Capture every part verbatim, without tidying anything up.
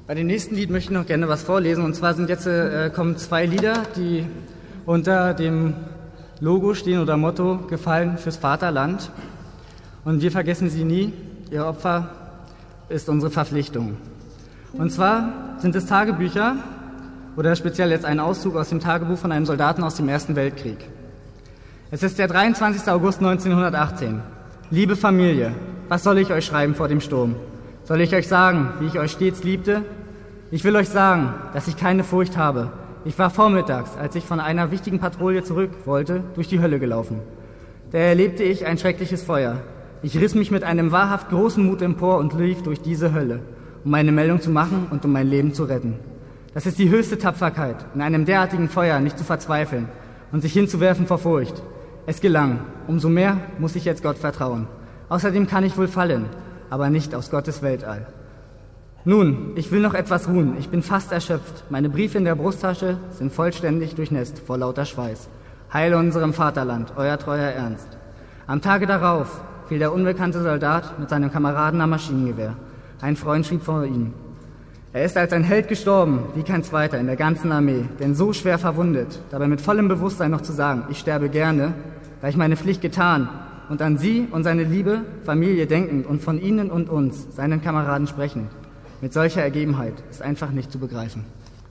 Bei dem nächsten Lied möchte ich noch gerne was vorlesen. Und zwar sind jetzt äh, kommen zwei Lieder, die unter dem Logo stehen oder Motto Gefallen fürs Vaterland. Und wir vergessen sie nie. Ihr Opfer ist unsere Verpflichtung. Und zwar sind es Tagebücher oder speziell jetzt ein Auszug aus dem Tagebuch von einem Soldaten aus dem Ersten Weltkrieg. Es ist der dreiundzwanzigster August neunzehnhundertachtzehn. Liebe Familie, was soll ich euch schreiben vor dem Sturm? Soll ich euch sagen, wie ich euch stets liebte? Ich will euch sagen, dass ich keine Furcht habe. Ich war vormittags, als ich von einer wichtigen Patrouille zurück wollte, durch die Hölle gelaufen. Da erlebte ich ein schreckliches Feuer. Ich riss mich mit einem wahrhaft großen Mut empor und lief durch diese Hölle, um meine Meldung zu machen und um mein Leben zu retten. Das ist die höchste Tapferkeit, in einem derartigen Feuer nicht zu verzweifeln und sich hinzuwerfen vor Furcht. Es gelang. Umso mehr muss ich jetzt Gott vertrauen. Außerdem kann ich wohl fallen, aber nicht aus Gottes Weltall. Nun, ich will noch etwas ruhen. Ich bin fast erschöpft. Meine Briefe in der Brusttasche sind vollständig durchnässt vor lauter Schweiß. Heil unserem Vaterland, euer treuer Ernst. Am Tage darauf fiel der unbekannte Soldat mit seinem Kameraden am Maschinengewehr. Ein Freund schrieb vor ihm: Er ist als ein Held gestorben, wie kein zweiter in der ganzen Armee, denn so schwer verwundet, dabei mit vollem Bewusstsein noch zu sagen, ich sterbe gerne, da ich meine Pflicht getan und an Sie und seine liebe Familie denkend und von Ihnen und uns, seinen Kameraden sprechend. Mit solcher Ergebenheit ist einfach nicht zu begreifen.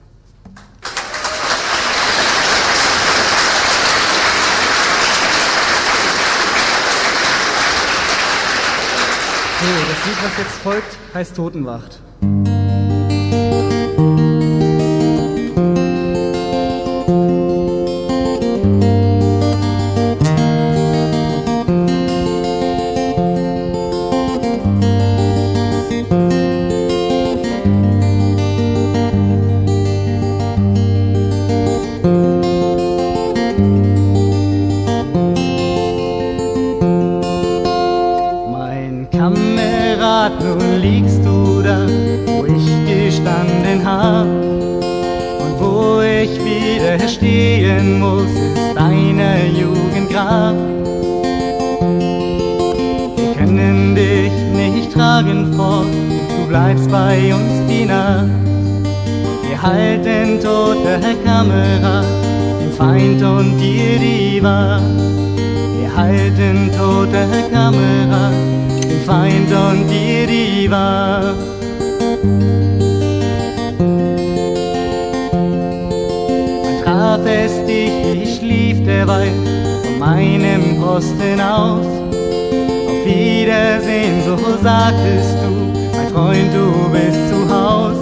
So, das Lied, was jetzt folgt, heißt Totenwacht. Nun liegst du da, wo ich gestanden hab, und wo ich wieder stehen muss, ist deine Jugendgrab. Wir können dich nicht tragen fort, du bleibst bei uns die Nacht. Wir halten tote Kamerad, den Feind und dir die Wahl. Wir halten tote Kamerad, den Feind und dir die Wahl. Man traf es dich, ich schlief derweil von meinem Posten aus. Auf Wiedersehen, so sagtest du, mein Freund, du bist zu Haus.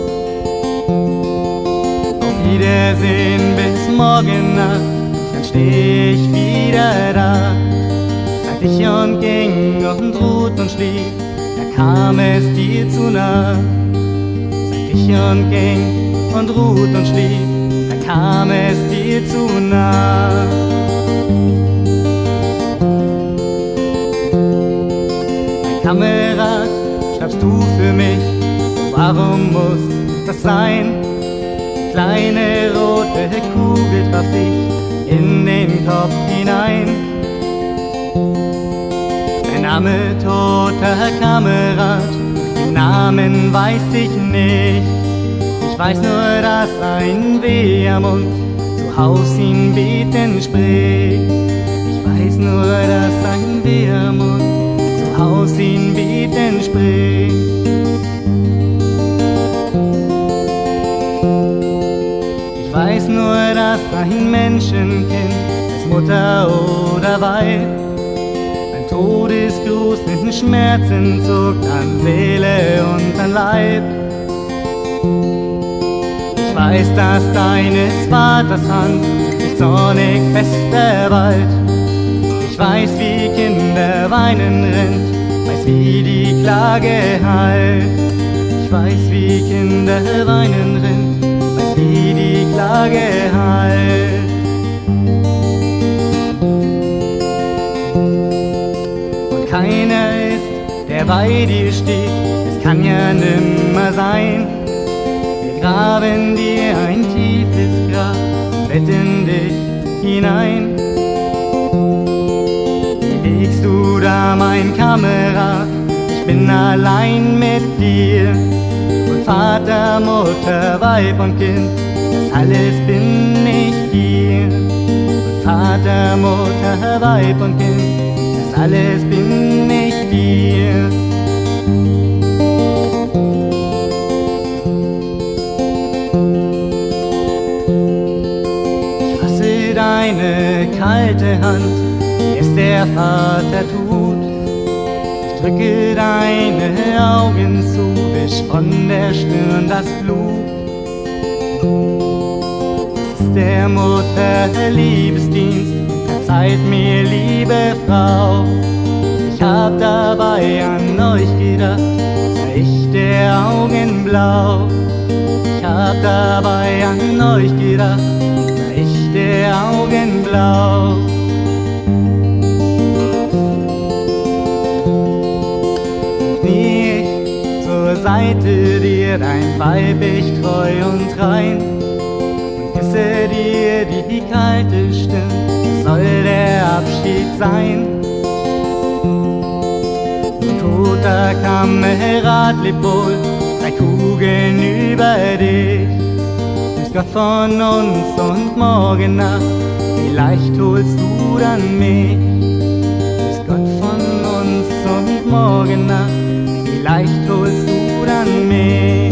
Auf Wiedersehen bis morgen Nacht, dann steh ich wieder da. Ich und ging und ruht und schlief, da kam es dir zu nah. Seit ich und ging und ruht und schlief, da kam es dir zu nah. Mein Kamerad, schreibst du für mich, warum muss das sein? Die kleine rote Kugel traf dich in den Kopf hinein. Name toter Kamerad, den Namen weiß ich nicht. Ich weiß nur, dass ein Wehrmund zu Haus ihn beten spricht. Ich weiß nur, dass ein Wehrmund zu Haus ihn beten spricht. Ich weiß nur, dass ein Menschenkind, es Mutter oder Weib, Todesgruß in Schmerzen zuckt an Seele und an Leib. Ich weiß, dass deines Vaters Hand nicht zornig fest erballt. Ich weiß, wie Kinder weinen rinnt, weiß, wie die Klage hallt. Ich weiß, wie Kinder weinen rinnt, weiß, wie die Klage hallt. Keiner ist, der bei dir steht, es kann ja nimmer sein. Wir graben dir ein tiefes Grab, betten dich hinein. Wie liegst du da, mein Kamerad? Ich bin allein mit dir und Vater, Mutter, Weib und Kind, das alles bin ich dir. Und Vater, Mutter, Weib und Kind, das alles bin ich dir. Ich fasse deine kalte Hand, wie es der Vater tut. Ich drücke deine Augen zu, wisch von der Stirn das Blut. Das ist der Mutter Liebesdienst, verzeiht mir, liebe Frau. Ich hab dabei an euch gedacht, sah ich der Augen blau. Ich hab dabei an euch gedacht, sah ich der Augen blau. Knie ich zur Seite dir, dein Weib ich treu und rein, und küsse dir die kalte Stirn, das soll der Abschied sein. Toter Kamerad lebt wohl, drei Kugeln über dich. Grüß Gott von uns und morgen Nacht, vielleicht holst du dann mich. Grüß Gott von uns und morgen Nacht, vielleicht holst du dann mich.